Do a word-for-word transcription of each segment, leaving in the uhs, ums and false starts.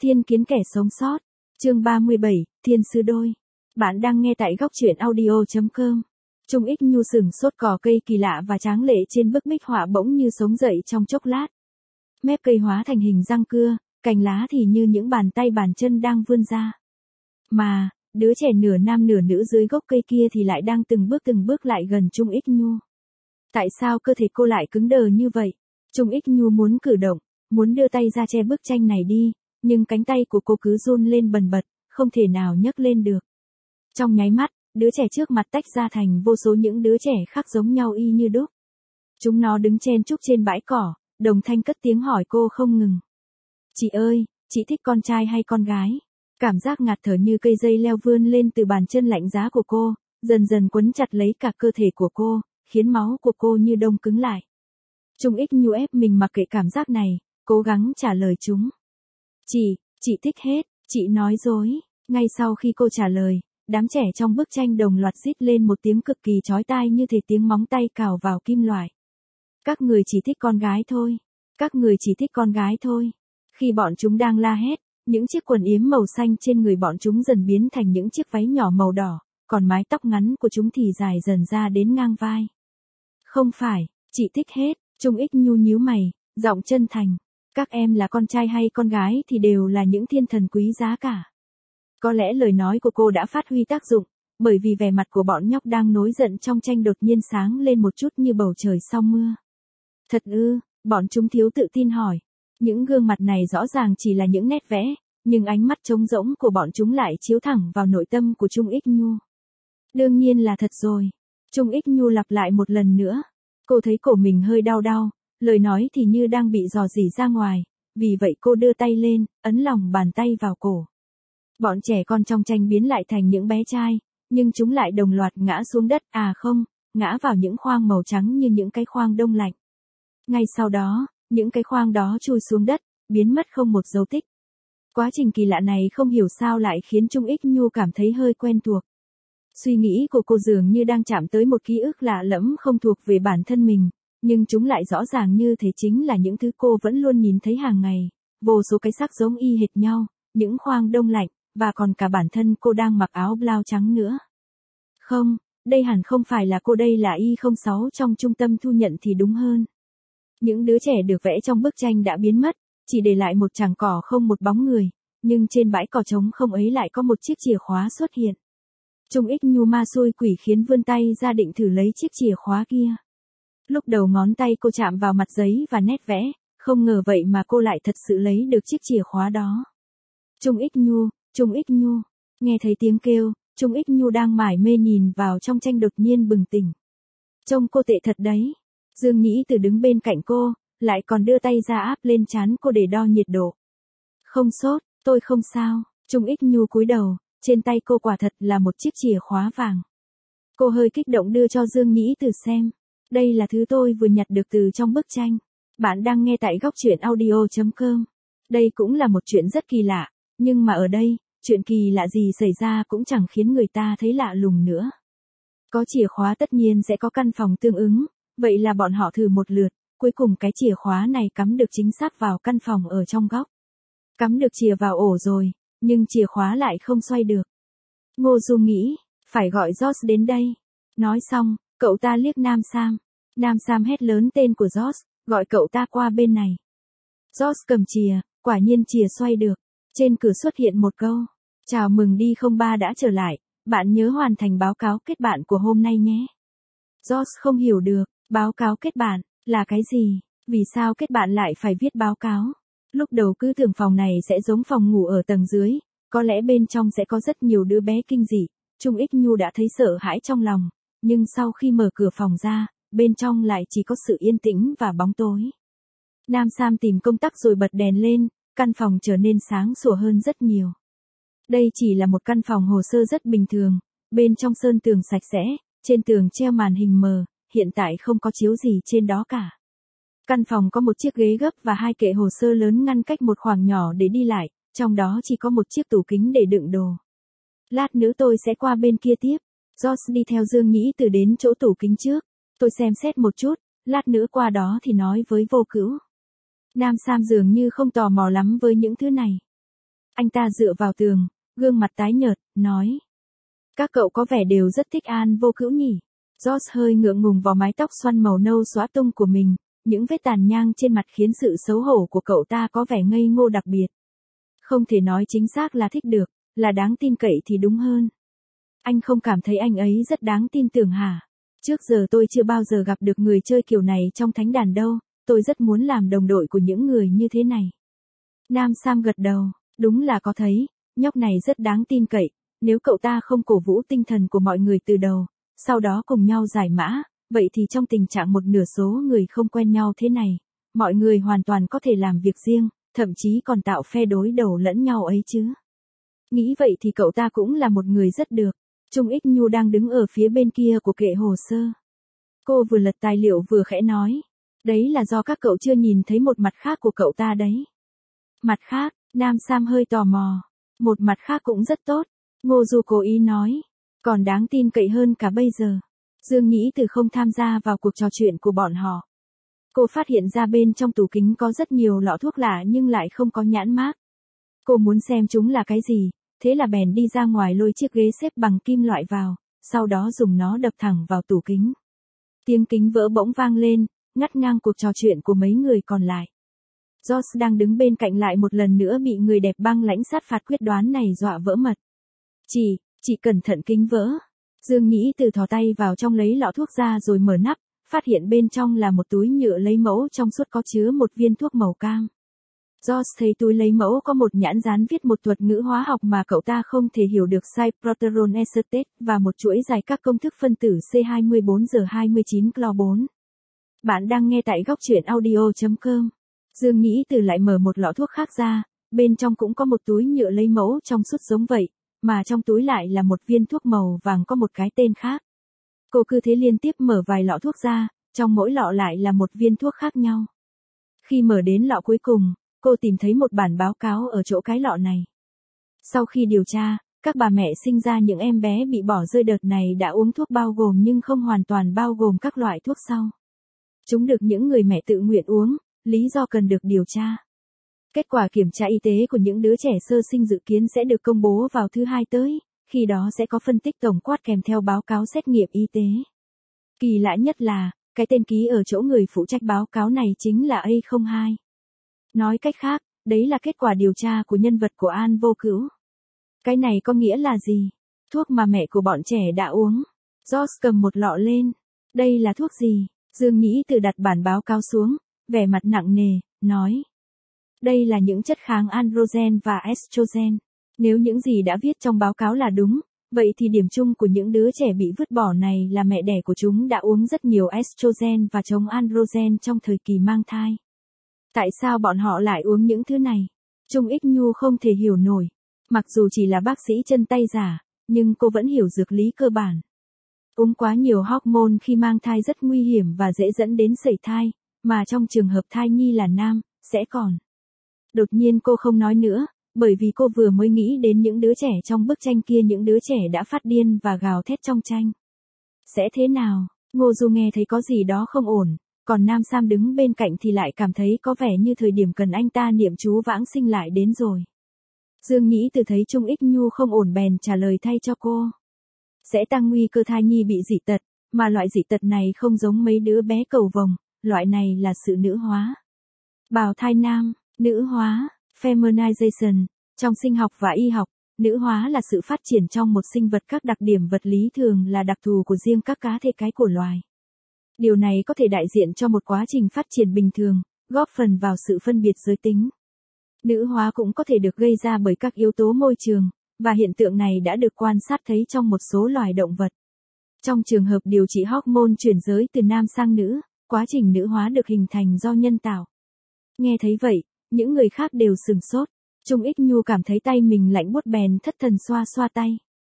Thiên kiến kẻ sống sót. Chương ba mươi bảy, Thiên sư đôi. Bạn đang nghe tại góc truyện audio chấm com. Trung Ích Nhu sừng sốt cỏ cây kỳ lạ và tráng lệ trên bức minh họa bỗng như sống dậy trong chốc lát. Mép cây hóa thành hình răng cưa, cành lá thì như những bàn tay bàn chân đang vươn ra. Mà, đứa trẻ nửa nam nửa nữ dưới gốc cây kia thì lại đang từng bước từng bước lại gần Trung Ích Nhu. Tại sao cơ thể cô lại cứng đờ như vậy? Trung Ích Nhu muốn cử động, muốn đưa tay ra che bức tranh này đi, nhưng cánh tay của cô cứ run lên bần bật, không thể nào nhấc lên được. Trong nháy mắt, đứa trẻ trước mặt tách ra thành vô số những đứa trẻ khác giống nhau y như đúc. Chúng nó đứng chen chúc trên bãi cỏ, đồng thanh cất tiếng hỏi cô không ngừng. Chị ơi, chị thích con trai hay con gái? Cảm giác ngạt thở như cây dây leo vươn lên từ bàn chân lạnh giá của cô, dần dần quấn chặt lấy cả cơ thể của cô, khiến máu của cô như đông cứng lại. Trung Ích Nhu ép mình mặc kệ cảm giác này, cố gắng trả lời chúng. Chị, chị thích hết, chị nói dối. Ngay sau khi cô trả lời, đám trẻ trong bức tranh đồng loạt rít lên một tiếng cực kỳ chói tai như thể tiếng móng tay cào vào kim loại. Các người chỉ thích con gái thôi. Các người chỉ thích con gái thôi. Khi bọn chúng đang la hét, những chiếc quần yếm màu xanh trên người bọn chúng dần biến thành những chiếc váy nhỏ màu đỏ, còn mái tóc ngắn của chúng thì dài dần ra đến ngang vai. Không phải, chị thích hết. Trung Ích Nhu nhíu mày, giọng chân thành. Các em là con trai hay con gái thì đều là những thiên thần quý giá cả. Có lẽ lời nói của cô đã phát huy tác dụng, bởi vì vẻ mặt của bọn nhóc đang nổi giận trong tranh đột nhiên sáng lên một chút như bầu trời sau mưa. Thật ư, bọn chúng thiếu tự tin hỏi. Những gương mặt này rõ ràng chỉ là những nét vẽ, nhưng ánh mắt trống rỗng của bọn chúng lại chiếu thẳng vào nội tâm của Trung Ích Nhu. Đương nhiên là thật rồi. Trung Ích Nhu lặp lại một lần nữa. Cô thấy cổ mình hơi đau đau, lời nói thì như đang bị dò dỉ ra ngoài, vì vậy cô đưa tay lên, ấn lòng bàn tay vào cổ. Bọn trẻ con trong tranh biến lại thành những bé trai, nhưng chúng lại đồng loạt ngã xuống đất, à không, ngã vào những khoang màu trắng như những cái khoang đông lạnh. Ngay sau đó, những cái khoang đó chui xuống đất, biến mất không một dấu tích. Quá trình kỳ lạ này không hiểu sao lại khiến Trung Ích Nhu cảm thấy hơi quen thuộc. Suy nghĩ của cô dường như đang chạm tới một ký ức lạ lẫm không thuộc về bản thân mình, nhưng chúng lại rõ ràng như thế chính là những thứ cô vẫn luôn nhìn thấy hàng ngày, vô số cái xác giống y hệt nhau, những khoang đông lạnh, và còn cả bản thân cô đang mặc áo blau trắng nữa. Không, đây hẳn không phải là cô, đây là Y không sáu trong trung tâm thu nhận thì đúng hơn. Những đứa trẻ được vẽ trong bức tranh đã biến mất, chỉ để lại một chảng cỏ không một bóng người, nhưng trên bãi cỏ trống không ấy lại có một chiếc chìa khóa xuất hiện. Trung Ích Nhu ma xui quỷ khiến vươn tay ra định thử lấy chiếc chìa khóa kia. Lúc đầu ngón tay cô chạm vào mặt giấy và nét vẽ, không ngờ vậy mà cô lại thật sự lấy được chiếc chìa khóa đó. Trung Ích Nhu, Trung Ích Nhu, nghe thấy tiếng kêu, Trung Ích Nhu đang mải mê nhìn vào trong tranh đột nhiên bừng tỉnh. Trông cô tệ thật đấy. Dương Nhĩ Từ đứng bên cạnh cô, lại còn đưa tay ra áp lên trán cô để đo nhiệt độ. Không sốt, tôi không sao. Trung Ích Nhu cúi đầu, trên tay cô quả thật là một chiếc chìa khóa vàng. Cô hơi kích động đưa cho Dương Nhĩ Từ xem. Đây là thứ tôi vừa nhặt được từ trong bức tranh. Bạn đang nghe tại góc truyện audio chấm com. Đây cũng là một chuyện rất kỳ lạ, nhưng mà ở đây, chuyện kỳ lạ gì xảy ra cũng chẳng khiến người ta thấy lạ lùng nữa. Có chìa khóa tất nhiên sẽ có căn phòng tương ứng, vậy là bọn họ thử một lượt, cuối cùng cái chìa khóa này cắm được chính xác vào căn phòng ở trong góc. Cắm được chìa vào ổ rồi, nhưng chìa khóa lại không xoay được. Ngô Du nghĩ, phải gọi George đến đây. Nói xong, cậu ta liếc Nam Sam. Nam Sam hét lớn tên của George, gọi cậu ta qua bên này. George cầm chìa, quả nhiên chìa xoay được. Trên cửa xuất hiện một câu. Chào mừng đi không ba đã trở lại, bạn nhớ hoàn thành báo cáo kết bạn của hôm nay nhé. George không hiểu được, báo cáo kết bạn, là cái gì? Vì sao kết bạn lại phải viết báo cáo? Lúc đầu cứ tưởng phòng này sẽ giống phòng ngủ ở tầng dưới, có lẽ bên trong sẽ có rất nhiều đứa bé kinh dị. Trung Ích Nhu đã thấy sợ hãi trong lòng, nhưng sau khi mở cửa phòng ra, bên trong lại chỉ có sự yên tĩnh và bóng tối. Nam Sam tìm công tắc rồi bật đèn lên, căn phòng trở nên sáng sủa hơn rất nhiều. Đây chỉ là một căn phòng hồ sơ rất bình thường, bên trong sơn tường sạch sẽ, trên tường treo màn hình mờ, hiện tại không có chiếu gì trên đó cả. Căn phòng có một chiếc ghế gấp và hai kệ hồ sơ lớn ngăn cách một khoảng nhỏ để đi lại, trong đó chỉ có một chiếc tủ kính để đựng đồ. Lát nữa tôi sẽ qua bên kia tiếp. George đi theo Dương Nhĩ Từ đến chỗ tủ kính trước. Tôi xem xét một chút, lát nữa qua đó thì nói với Vô Cữu. Nam Sam dường như không tò mò lắm với những thứ này. Anh ta dựa vào tường, gương mặt tái nhợt, nói. Các cậu có vẻ đều rất thích An Vô Cữu nhỉ. George hơi ngượng ngùng vào mái tóc xoăn màu nâu xóa tung của mình, những vết tàn nhang trên mặt khiến sự xấu hổ của cậu ta có vẻ ngây ngô đặc biệt. Không thể nói chính xác là thích được, là đáng tin cậy thì đúng hơn. Anh không cảm thấy anh ấy rất đáng tin tưởng hả? Trước giờ tôi chưa bao giờ gặp được người chơi kiểu này trong thánh đàn đâu, tôi rất muốn làm đồng đội của những người như thế này. Nam Sam gật đầu, đúng là có thấy, nhóc này rất đáng tin cậy, nếu cậu ta không cổ vũ tinh thần của mọi người từ đầu, sau đó cùng nhau giải mã, vậy thì trong tình trạng một nửa số người không quen nhau thế này, mọi người hoàn toàn có thể làm việc riêng, thậm chí còn tạo phe đối đầu lẫn nhau ấy chứ. Nghĩ vậy thì cậu ta cũng là một người rất được. Trung Ích Nhu đang đứng ở phía bên kia của kệ hồ sơ. Cô vừa lật tài liệu vừa khẽ nói. Đấy là do các cậu chưa nhìn thấy một mặt khác của cậu ta đấy. Mặt khác, Nam Sam hơi tò mò. Một mặt khác cũng rất tốt. Ngô Du cố ý nói. Còn đáng tin cậy hơn cả bây giờ. Dương Nhĩ Từ không tham gia vào cuộc trò chuyện của bọn họ. Cô phát hiện ra bên trong tủ kính có rất nhiều lọ thuốc lạ nhưng lại không có nhãn mác. Cô muốn xem chúng là cái gì. Thế là bèn đi ra ngoài lôi chiếc ghế xếp bằng kim loại vào, sau đó dùng nó đập thẳng vào tủ kính. Tiếng kính vỡ bỗng vang lên, ngắt ngang cuộc trò chuyện của mấy người còn lại. George đang đứng bên cạnh lại một lần nữa bị người đẹp băng lãnh sát phạt quyết đoán này dọa vỡ mật. Chị, chị cẩn thận kính vỡ. Dương Nhĩ Từ thò tay vào trong lấy lọ thuốc ra rồi mở nắp, phát hiện bên trong là một túi nhựa lấy mẫu trong suốt có chứa một viên thuốc màu cam. George thấy túi lấy mẫu có một nhãn dán viết một thuật ngữ hóa học mà cậu ta không thể hiểu được sai proteron acetate và một chuỗi dài các công thức phân tử C hai mươi bốn giờ hai mươi chín clo bốn. Bạn đang nghe tại góc truyện audio chấm com. Dương Nhĩ Từ lại mở một lọ thuốc khác ra, bên trong cũng có một túi nhựa lấy mẫu trong suốt giống vậy, mà trong túi lại là một viên thuốc màu vàng có một cái tên khác. Cô cứ thế liên tiếp mở vài lọ thuốc ra, trong mỗi lọ lại là một viên thuốc khác nhau. Khi mở đến lọ cuối cùng, cô tìm thấy một bản báo cáo ở chỗ cái lọ này. Sau khi điều tra, các bà mẹ sinh ra những em bé bị bỏ rơi đợt này đã uống thuốc bao gồm nhưng không hoàn toàn bao gồm các loại thuốc sau. Chúng được những người mẹ tự nguyện uống, lý do cần được điều tra. Kết quả kiểm tra y tế của những đứa trẻ sơ sinh dự kiến sẽ được công bố vào thứ hai tới, khi đó sẽ có phân tích tổng quát kèm theo báo cáo xét nghiệm y tế. Kỳ lạ nhất là, cái tên ký ở chỗ người phụ trách báo cáo này chính là A không hai. Nói cách khác, đấy là kết quả điều tra của nhân vật của An Vô Cữu. Cái này có nghĩa là gì? Thuốc mà mẹ của bọn trẻ đã uống. George cầm một lọ lên. Đây là thuốc gì? Dương Nhĩ Từ đặt bản báo cáo xuống, vẻ mặt nặng nề, nói. Đây là những chất kháng androgen và estrogen. Nếu những gì đã viết trong báo cáo là đúng, vậy thì điểm chung của những đứa trẻ bị vứt bỏ này là mẹ đẻ của chúng đã uống rất nhiều estrogen và chống androgen trong thời kỳ mang thai. Tại sao bọn họ lại uống những thứ này? Trung Ích Nhu không thể hiểu nổi. Mặc dù chỉ là bác sĩ chân tay giả, nhưng cô vẫn hiểu dược lý cơ bản. Uống quá nhiều hormone khi mang thai rất nguy hiểm và dễ dẫn đến sẩy thai, mà trong trường hợp thai nhi là nam, sẽ còn. Đột nhiên cô không nói nữa, bởi vì cô vừa mới nghĩ đến những đứa trẻ trong bức tranh kia, những đứa trẻ đã phát điên và gào thét trong tranh. Sẽ thế nào? Ngô Du nghe thấy có gì đó không ổn, còn Nam Sam đứng bên cạnh thì lại cảm thấy có vẻ như thời điểm cần anh ta niệm chú vãng sinh lại đến rồi. Dương Nhĩ Từ thấy Trung Ích Nhu không ổn bèn trả lời thay cho cô. Sẽ tăng nguy cơ thai nhi bị dị tật, mà loại dị tật này không giống mấy đứa bé cầu vồng, loại này là sự nữ hóa. Bào thai nam, nữ hóa, feminization, trong sinh học và y học, nữ hóa là sự phát triển trong một sinh vật các đặc điểm vật lý thường là đặc thù của riêng các cá thể cái của loài. Điều này có thể đại diện cho một quá trình phát triển bình thường, góp phần vào sự phân biệt giới tính. Nữ hóa cũng có thể được gây ra bởi các yếu tố môi trường, và hiện tượng này đã được quan sát thấy trong một số loài động vật. Trong trường hợp điều trị hormone chuyển giới từ nam sang nữ, quá trình nữ hóa được hình thành do nhân tạo. Nghe thấy vậy, những người khác đều sửng sốt. Trung Ích Nhu cảm thấy tay mình lạnh buốt bèn thất thần xoa xoa tay.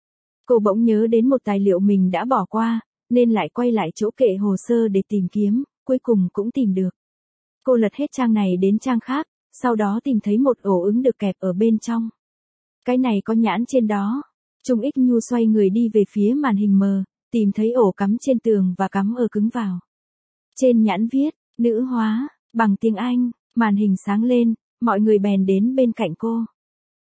Cô bỗng nhớ đến một tài liệu mình đã bỏ qua, nên lại quay lại chỗ kệ hồ sơ để tìm kiếm, cuối cùng cũng tìm được. Cô lật hết trang này đến trang khác, sau đó tìm thấy một ổ ứng được kẹp ở bên trong. Cái này có nhãn trên đó. Trung Ích Nhu xoay người đi về phía màn hình mờ, tìm thấy ổ cắm trên tường và cắm ở cứng vào. Trên nhãn viết, nữ hóa, bằng tiếng Anh, màn hình sáng lên, mọi người bèn đến bên cạnh cô.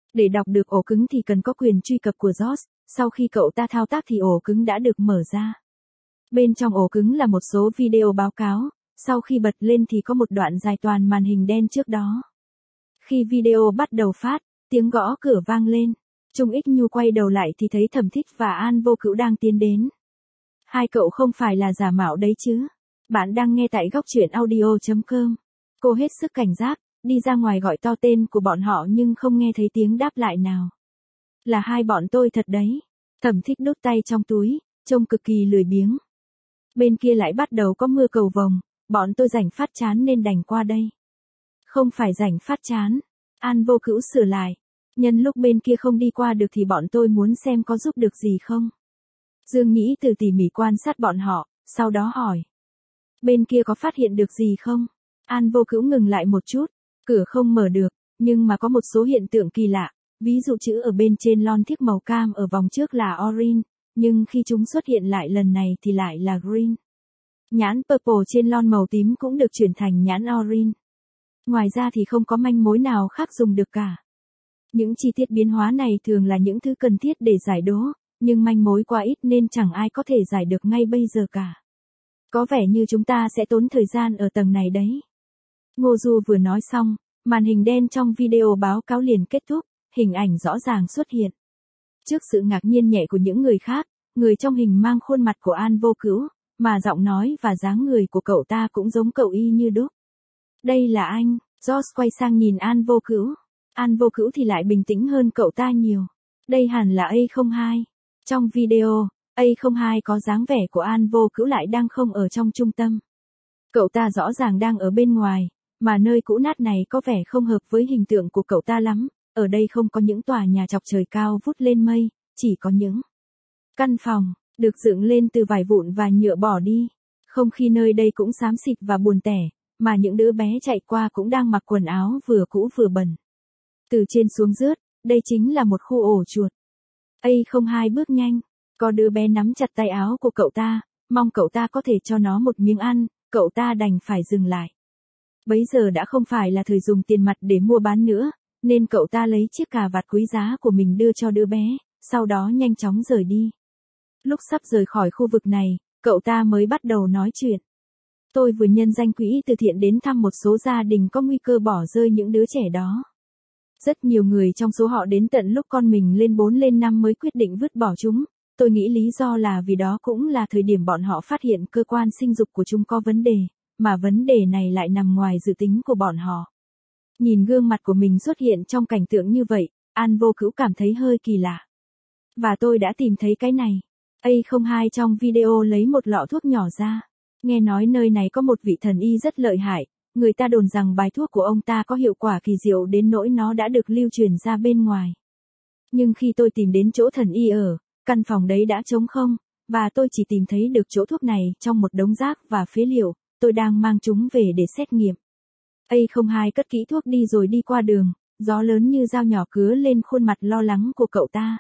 Để đọc được ổ cứng thì cần có quyền truy cập của George, sau khi cậu ta thao tác thì ổ cứng đã được mở ra. Bên trong ổ cứng là một số video báo cáo, sau khi bật lên thì có một đoạn dài toàn màn hình đen trước đó. Khi video bắt đầu phát, tiếng gõ cửa vang lên. Trung Ích Nhu quay đầu lại thì thấy Thẩm Thích và An Vô Cữu đang tiến đến. Hai cậu không phải là giả mạo đấy chứ? Bạn đang nghe tại góc truyện audio chấm com. Cô hết sức cảnh giác, đi ra ngoài gọi to tên của bọn họ nhưng không nghe thấy tiếng đáp lại nào. Là hai bọn tôi thật đấy. Thẩm Thích đút tay trong túi, trông cực kỳ lười biếng. Bên kia lại bắt đầu có mưa cầu vồng, bọn tôi rảnh phát chán nên đành qua đây. Không phải rảnh phát chán. An Vô Cữu sửa lại. Nhân lúc bên kia không đi qua được thì bọn tôi muốn xem có giúp được gì không. Dương Nhĩ từ tỉ mỉ quan sát bọn họ, sau đó hỏi. Bên kia có phát hiện được gì không? An Vô Cữu ngừng lại một chút, cửa không mở được, nhưng mà có một số hiện tượng kỳ lạ, ví dụ chữ ở bên trên lon thiếc màu cam ở vòng trước là orange, nhưng khi chúng xuất hiện lại lần này thì lại là green. Nhãn purple trên lon màu tím cũng được chuyển thành nhãn orange. Ngoài ra thì không có manh mối nào khác dùng được cả. Những chi tiết biến hóa này thường là những thứ cần thiết để giải đố, nhưng manh mối quá ít nên chẳng ai có thể giải được ngay bây giờ cả. Có vẻ như chúng ta sẽ tốn thời gian ở tầng này đấy. Ngô Du vừa nói xong, màn hình đen trong video báo cáo liền kết thúc, hình ảnh rõ ràng xuất hiện. Trước sự ngạc nhiên nhẹ của những người khác, người trong hình mang khuôn mặt của An Vô Cữu, mà giọng nói và dáng người của cậu ta cũng giống cậu y như đúc. Đây là anh. George quay sang nhìn An Vô Cữu. An Vô Cữu thì lại bình tĩnh hơn cậu ta nhiều. Đây hẳn là A không hai. Trong video, A không hai có dáng vẻ của An Vô Cữu lại đang không ở trong trung tâm. Cậu ta rõ ràng đang ở bên ngoài, mà nơi cũ nát này có vẻ không hợp với hình tượng của cậu ta lắm. Ở đây không có những tòa nhà chọc trời cao vút lên mây, chỉ có những căn phòng, được dựng lên từ vải vụn và nhựa bỏ đi. Không khí nơi đây cũng xám xịt và buồn tẻ, mà những đứa bé chạy qua cũng đang mặc quần áo vừa cũ vừa bẩn. Từ trên xuống rớt, đây chính là một khu ổ chuột. A không hai bước nhanh, có đứa bé nắm chặt tay áo của cậu ta, mong cậu ta có thể cho nó một miếng ăn, cậu ta đành phải dừng lại. Bấy giờ đã không phải là thời dùng tiền mặt để mua bán nữa, nên cậu ta lấy chiếc cà vạt quý giá của mình đưa cho đứa bé, sau đó nhanh chóng rời đi. Lúc sắp rời khỏi khu vực này, cậu ta mới bắt đầu nói chuyện. Tôi vừa nhân danh quỹ từ thiện đến thăm một số gia đình có nguy cơ bỏ rơi những đứa trẻ đó. Rất nhiều người trong số họ đến tận lúc con mình lên bốn lên năm mới quyết định vứt bỏ chúng. Tôi nghĩ lý do là vì đó cũng là thời điểm bọn họ phát hiện cơ quan sinh dục của chúng có vấn đề, mà vấn đề này lại nằm ngoài dự tính của bọn họ. Nhìn gương mặt của mình xuất hiện trong cảnh tượng như vậy, An Vô Cữu cảm thấy hơi kỳ lạ. Và tôi đã tìm thấy cái này. A không hai trong video lấy một lọ thuốc nhỏ ra. Nghe nói nơi này có một vị thần y rất lợi hại, người ta đồn rằng bài thuốc của ông ta có hiệu quả kỳ diệu đến nỗi nó đã được lưu truyền ra bên ngoài. Nhưng khi tôi tìm đến chỗ thần y ở, căn phòng đấy đã trống không, và tôi chỉ tìm thấy được chỗ thuốc này trong một đống rác và phế liệu, tôi đang mang chúng về để xét nghiệm. A không hai cất kỹ thuốc đi rồi đi qua đường, gió lớn như dao nhỏ cứa lên khuôn mặt lo lắng của cậu ta.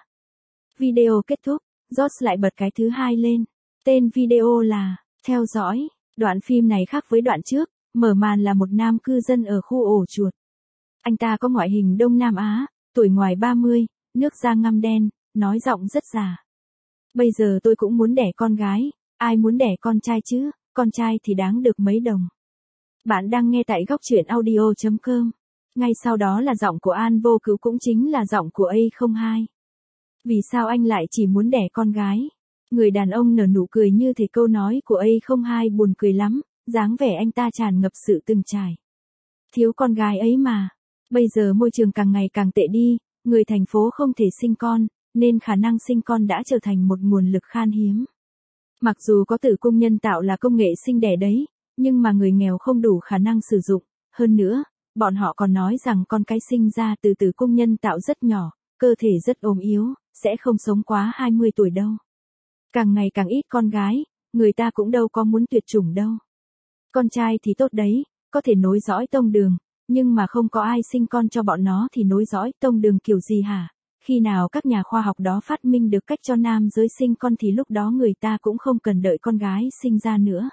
Video kết thúc, George lại bật cái thứ hai lên. Tên video là Theo dõi. Đoạn phim này khác với đoạn trước, mở màn là một nam cư dân ở khu ổ chuột. Anh ta có ngoại hình Đông Nam Á, tuổi ngoài ba mươi, nước da ngăm đen, nói giọng rất già. Bây giờ tôi cũng muốn đẻ con gái, ai muốn đẻ con trai chứ, con trai thì đáng được mấy đồng. Bạn đang nghe tại góc truyện audio chấm com. Ngay sau đó là giọng của An Vô Cữu cũng chính là giọng của A không hai. Vì sao anh lại chỉ muốn đẻ con gái? Người đàn ông nở nụ cười như thể câu nói của A không hai buồn cười lắm, dáng vẻ anh ta tràn ngập sự từng trải. Thiếu con gái ấy mà. Bây giờ môi trường càng ngày càng tệ đi, người thành phố không thể sinh con, nên khả năng sinh con đã trở thành một nguồn lực khan hiếm. Mặc dù có tử cung nhân tạo là công nghệ sinh đẻ đấy, nhưng mà người nghèo không đủ khả năng sử dụng. Hơn nữa, bọn họ còn nói rằng con cái sinh ra từ tử cung nhân tạo rất nhỏ, cơ thể rất ốm yếu, sẽ không sống quá hai mươi tuổi đâu. Càng ngày càng ít con gái, người ta cũng đâu có muốn tuyệt chủng đâu. Con trai thì tốt đấy, có thể nối dõi tông đường, nhưng mà không có ai sinh con cho bọn nó thì nối dõi tông đường kiểu gì hả? Khi nào các nhà khoa học đó phát minh được cách cho nam giới sinh con thì lúc đó người ta cũng không cần đợi con gái sinh ra nữa.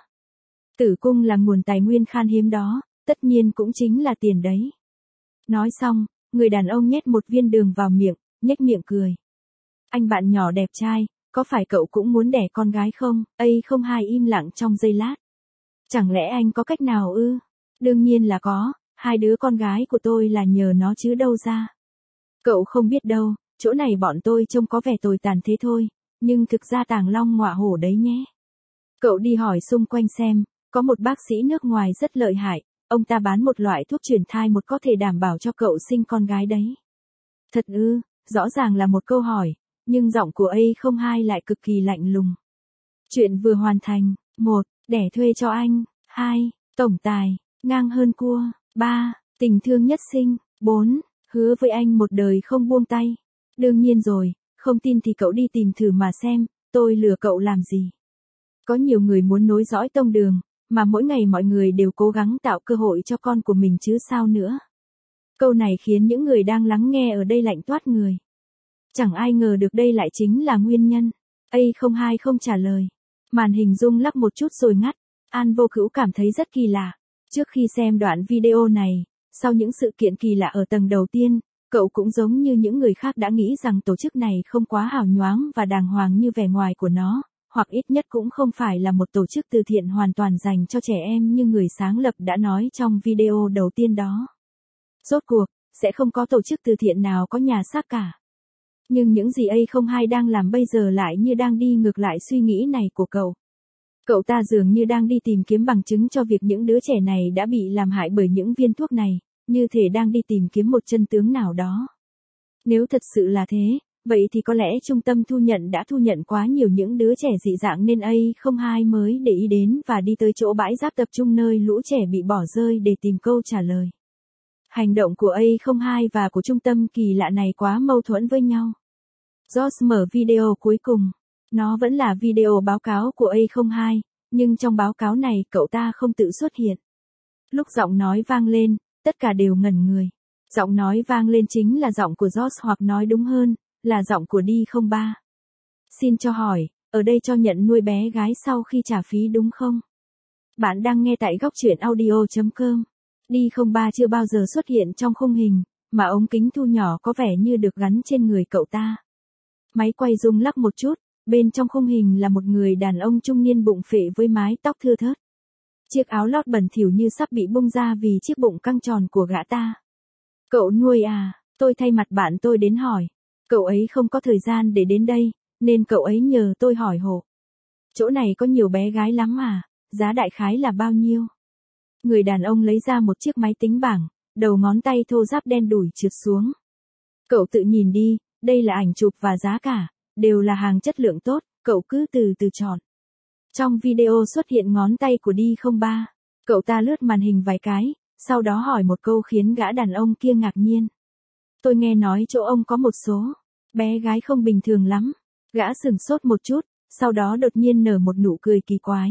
Tử cung là nguồn tài nguyên khan hiếm đó, tất nhiên cũng chính là tiền đấy. Nói xong, người đàn ông nhét một viên đường vào miệng, nhếch miệng cười. Anh bạn nhỏ đẹp trai, có phải cậu cũng muốn đẻ con gái không? A không hai im lặng trong giây lát. Chẳng lẽ anh có cách nào ư? Đương nhiên là có, hai đứa con gái của tôi là nhờ nó chứ đâu ra. Cậu không biết đâu, chỗ này bọn tôi trông có vẻ tồi tàn thế thôi, nhưng thực ra tàng long ngọa hổ đấy nhé. Cậu đi hỏi xung quanh xem, có một bác sĩ nước ngoài rất lợi hại, ông ta bán một loại thuốc chuyển thai một có thể đảm bảo cho cậu sinh con gái đấy. Thật ư, rõ ràng là một câu hỏi, nhưng giọng của A không hai lại cực kỳ lạnh lùng. Chuyện vừa hoàn thành, một. Đẻ thuê cho anh, hai. Tổng tài, ngang hơn cua, ba. Tình thương nhất sinh, bốn. Hứa với anh một đời không buông tay. Đương nhiên rồi, không tin thì cậu đi tìm thử mà xem, tôi lừa cậu làm gì. Có nhiều người muốn nối dõi tông đường, mà mỗi ngày mọi người đều cố gắng tạo cơ hội cho con của mình chứ sao nữa. Câu này khiến những người đang lắng nghe ở đây lạnh toát người. Chẳng ai ngờ được đây lại chính là nguyên nhân. A không hai không trả lời. Màn hình rung lắc một chút rồi ngắt. An Vô Cữu cảm thấy rất kỳ lạ. Trước khi xem đoạn video này, sau những sự kiện kỳ lạ ở tầng đầu tiên, cậu cũng giống như những người khác đã nghĩ rằng tổ chức này không quá hào nhoáng và đàng hoàng như vẻ ngoài của nó, hoặc ít nhất cũng không phải là một tổ chức từ thiện hoàn toàn dành cho trẻ em như người sáng lập đã nói trong video đầu tiên đó. Rốt cuộc, sẽ không có tổ chức từ thiện nào có nhà xác cả. Nhưng những gì A không hai đang làm bây giờ lại như đang đi ngược lại suy nghĩ này của cậu. Cậu ta dường như đang đi tìm kiếm bằng chứng cho việc những đứa trẻ này đã bị làm hại bởi những viên thuốc này, như thể đang đi tìm kiếm một chân tướng nào đó. Nếu thật sự là thế, vậy thì có lẽ trung tâm thu nhận đã thu nhận quá nhiều những đứa trẻ dị dạng nên A không hai mới để ý đến và đi tới chỗ bãi rác tập trung nơi lũ trẻ bị bỏ rơi để tìm câu trả lời. Hành động của A không hai và của trung tâm kỳ lạ này quá mâu thuẫn với nhau. George mở video cuối cùng. Nó vẫn là video báo cáo của A không hai, nhưng trong báo cáo này cậu ta không tự xuất hiện. Lúc giọng nói vang lên, tất cả đều ngẩn người. Giọng nói vang lên chính là giọng của George hoặc nói đúng hơn, là giọng của D không ba. Xin cho hỏi, ở đây cho nhận nuôi bé gái sau khi trả phí đúng không? Bạn đang nghe tại góc truyện audio chấm com. D không ba chưa bao giờ xuất hiện trong khung hình, mà ống kính thu nhỏ có vẻ như được gắn trên người cậu ta. Máy quay rung lắc một chút, bên trong khung hình là một người đàn ông trung niên bụng phệ với mái tóc thưa thớt. Chiếc áo lót bẩn thỉu như sắp bị bung ra vì chiếc bụng căng tròn của gã ta. Cậu nuôi à, tôi thay mặt bạn tôi đến hỏi. Cậu ấy không có thời gian để đến đây, nên cậu ấy nhờ tôi hỏi hộ. Chỗ này có nhiều bé gái lắm à, giá đại khái là bao nhiêu? Người đàn ông lấy ra một chiếc máy tính bảng, đầu ngón tay thô ráp đen đủi trượt xuống. Cậu tự nhìn đi, đây là ảnh chụp và giá cả, đều là hàng chất lượng tốt, cậu cứ từ từ chọn. Trong video xuất hiện ngón tay của D không ba. Cậu ta lướt màn hình vài cái, sau đó hỏi một câu khiến gã đàn ông kia ngạc nhiên. Tôi nghe nói chỗ ông có một số bé gái không bình thường lắm. Gã sửng sốt một chút, sau đó đột nhiên nở một nụ cười kỳ quái.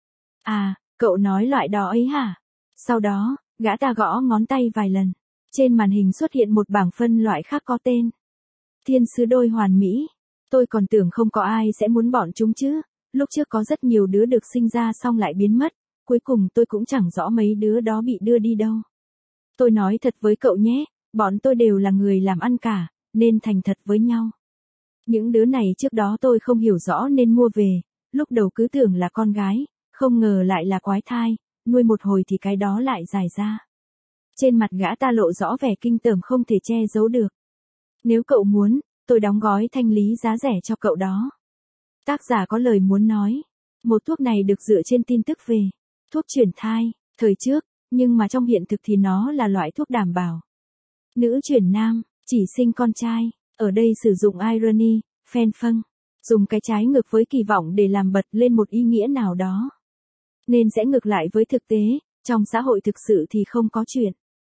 À, cậu nói loại đó ấy hả? Sau đó, gã ta gõ ngón tay vài lần. Trên màn hình xuất hiện một bảng phân loại khác có tên. Thiên sứ đôi hoàn mỹ. Tôi còn tưởng không có ai sẽ muốn bọn chúng chứ. Lúc trước có rất nhiều đứa được sinh ra xong lại biến mất. Cuối cùng tôi cũng chẳng rõ mấy đứa đó bị đưa đi đâu. Tôi nói thật với cậu nhé, bọn tôi đều là người làm ăn cả, nên thành thật với nhau. Những đứa này trước đó tôi không hiểu rõ nên mua về, lúc đầu cứ tưởng là con gái, không ngờ lại là quái thai, nuôi một hồi thì cái đó lại dài ra. Trên mặt gã ta lộ rõ vẻ kinh tởm không thể che giấu được. Nếu cậu muốn, tôi đóng gói thanh lý giá rẻ cho cậu đó. Tác giả có lời muốn nói. Một thuốc này được dựa trên tin tức về thuốc chuyển thai, thời trước, nhưng mà trong hiện thực thì nó là loại thuốc đảm bảo. Nữ chuyển nam, chỉ sinh con trai, ở đây sử dụng irony, phen phăng, dùng cái trái ngược với kỳ vọng để làm bật lên một ý nghĩa nào đó. Nên sẽ ngược lại với thực tế, trong xã hội thực sự thì không có chuyện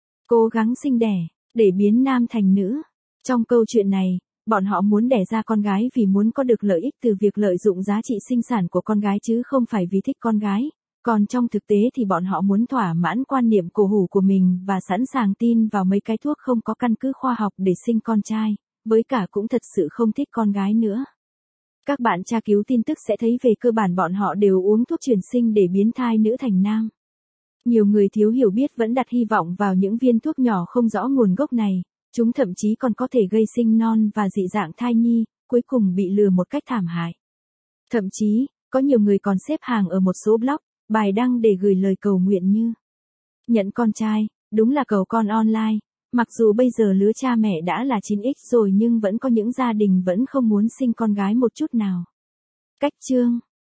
cố gắng sinh đẻ, để biến nam thành nữ. Trong câu chuyện này, bọn họ muốn đẻ ra con gái vì muốn có được lợi ích từ việc lợi dụng giá trị sinh sản của con gái chứ không phải vì thích con gái. Còn trong thực tế thì bọn họ muốn thỏa mãn quan niệm cổ hủ của mình và sẵn sàng tin vào mấy cái thuốc không có căn cứ khoa học để sinh con trai, với cả cũng thật sự không thích con gái nữa. Các bạn tra cứu tin tức sẽ thấy về cơ bản bọn họ đều uống thuốc chuyển sinh để biến thai nữ thành nam. Nhiều người thiếu hiểu biết vẫn đặt hy vọng vào những viên thuốc nhỏ không rõ nguồn gốc này, Chúng thậm chí còn có thể gây sinh non và dị dạng thai nhi, cuối cùng bị lừa một cách thảm hại. Thậm chí, có nhiều người còn xếp hàng ở một số blog, bài đăng để gửi lời cầu nguyện như nhận con trai, đúng là cầu con online. Mặc dù bây giờ lứa cha mẹ đã là chín x rồi nhưng vẫn có những gia đình vẫn không muốn sinh con gái một chút nào. Cách chương